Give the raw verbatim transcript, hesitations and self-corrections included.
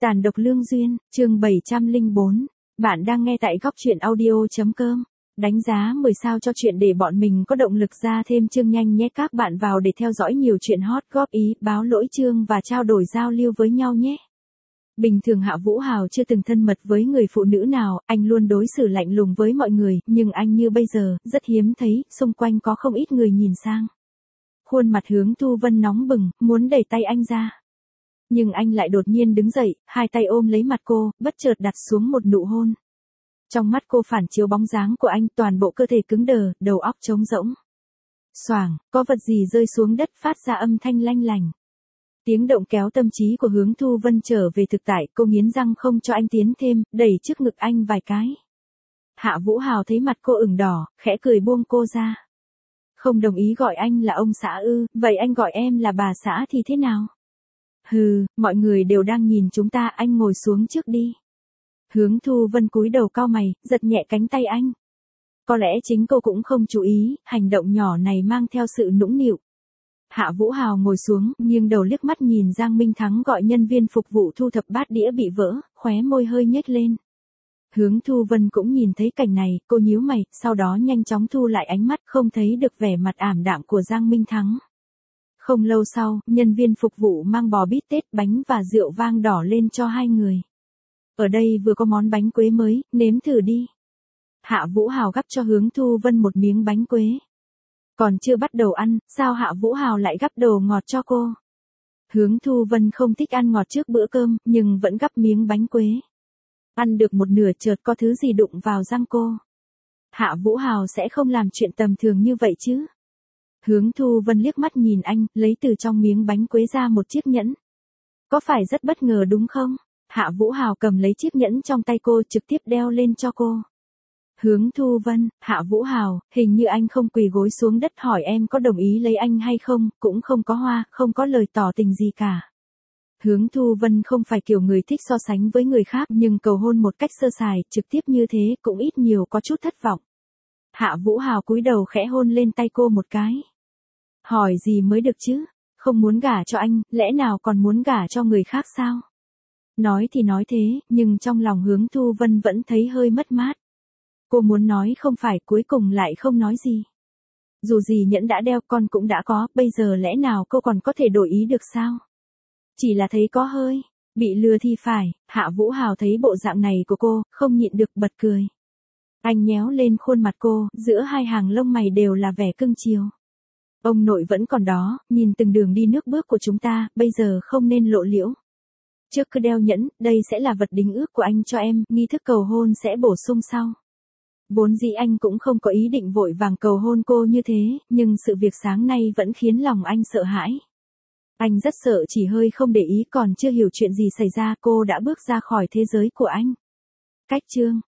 Tàn độc lương duyên, chương bảy trăm lẻ bốn. Bạn đang nghe tại góc truyện audio.com. Đánh giá mười sao cho chuyện để bọn mình có động lực ra thêm chương nhanh nhé. Các bạn vào để theo dõi nhiều chuyện hot, góp ý, báo lỗi chương và trao đổi giao lưu với nhau nhé. Bình thường Hạ Vũ Hào chưa từng thân mật với người phụ nữ nào, anh luôn đối xử lạnh lùng với mọi người, nhưng anh như bây giờ, rất hiếm thấy, xung quanh có không ít người nhìn sang. Khuôn mặt Hướng Thu Vân nóng bừng, muốn đẩy tay anh ra. Nhưng anh lại đột nhiên đứng dậy, hai tay ôm lấy mặt cô, bất chợt đặt xuống một nụ hôn. Trong mắt cô phản chiếu bóng dáng của anh, toàn bộ cơ thể cứng đờ, đầu óc trống rỗng. Xoàng, có vật gì rơi xuống đất phát ra âm thanh lanh lành. Tiếng động kéo tâm trí của Hướng Thu Vân trở về thực tại, cô nghiến răng không cho anh tiến thêm, đẩy trước ngực anh vài cái. Hạ Vũ Hào thấy mặt cô ửng đỏ, khẽ cười buông cô ra. Không đồng ý gọi anh là ông xã ư, vậy anh gọi em là bà xã thì thế nào? Hừ, mọi người đều đang nhìn chúng ta, anh ngồi xuống trước đi. Hướng Thu Vân cúi đầu cau mày, giật nhẹ cánh tay anh. Có lẽ chính cô cũng không chú ý, hành động nhỏ này mang theo sự nũng nịu. Hạ Vũ Hào ngồi xuống, nghiêng đầu liếc mắt nhìn Giang Minh Thắng gọi nhân viên phục vụ thu thập bát đĩa bị vỡ, khóe môi hơi nhếch lên. Hướng Thu Vân cũng nhìn thấy cảnh này, cô nhíu mày, sau đó nhanh chóng thu lại ánh mắt, không thấy được vẻ mặt ảm đạm của Giang Minh Thắng. Không lâu sau, nhân viên phục vụ mang bò bít tết, bánh và rượu vang đỏ lên cho hai người. Ở đây vừa có món bánh quế mới, nếm thử đi. Hạ Vũ Hào gắp cho Hướng Thu Vân một miếng bánh quế. Còn chưa bắt đầu ăn, sao Hạ Vũ Hào lại gắp đồ ngọt cho cô? Hướng Thu Vân không thích ăn ngọt trước bữa cơm, nhưng vẫn gắp miếng bánh quế. Ăn được một nửa chợt có thứ gì đụng vào răng cô. Hạ Vũ Hào sẽ không làm chuyện tầm thường như vậy chứ? Hướng Thu Vân liếc mắt nhìn anh, lấy từ trong miếng bánh quế ra một chiếc nhẫn. Có phải rất bất ngờ đúng không? Hạ Vũ Hào cầm lấy chiếc nhẫn trong tay cô trực tiếp đeo lên cho cô. Hướng Thu Vân, Hạ Vũ Hào, hình như anh không quỳ gối xuống đất hỏi em có đồng ý lấy anh hay không, cũng không có hoa, không có lời tỏ tình gì cả. Hướng Thu Vân không phải kiểu người thích so sánh với người khác, nhưng cầu hôn một cách sơ sài, trực tiếp như thế cũng ít nhiều có chút thất vọng. Hạ Vũ Hào cúi đầu khẽ hôn lên tay cô một cái. Hỏi gì mới được chứ, không muốn gả cho anh, lẽ nào còn muốn gả cho người khác sao? Nói thì nói thế, nhưng trong lòng Hướng Thu Vân vẫn thấy hơi mất mát. Cô muốn nói không phải, cuối cùng lại không nói gì. Dù gì nhẫn đã đeo, con cũng đã có, bây giờ lẽ nào cô còn có thể đổi ý được sao? Chỉ là thấy có hơi bị lừa thì phải. Hạ Vũ Hào thấy bộ dạng này của cô, không nhịn được bật cười. Anh nhéo lên khuôn mặt cô, giữa hai hàng lông mày đều là vẻ cưng chiều. Ông nội vẫn còn đó, nhìn từng đường đi nước bước của chúng ta, bây giờ không nên lộ liễu. Trước cứ đeo nhẫn, đây sẽ là vật đính ước của anh cho em, nghi thức cầu hôn sẽ bổ sung sau. Vốn dĩ anh cũng không có ý định vội vàng cầu hôn cô như thế, nhưng sự việc sáng nay vẫn khiến lòng anh sợ hãi. Anh rất sợ chỉ hơi không để ý, còn chưa hiểu chuyện gì xảy ra cô đã bước ra khỏi thế giới của anh. Cách chương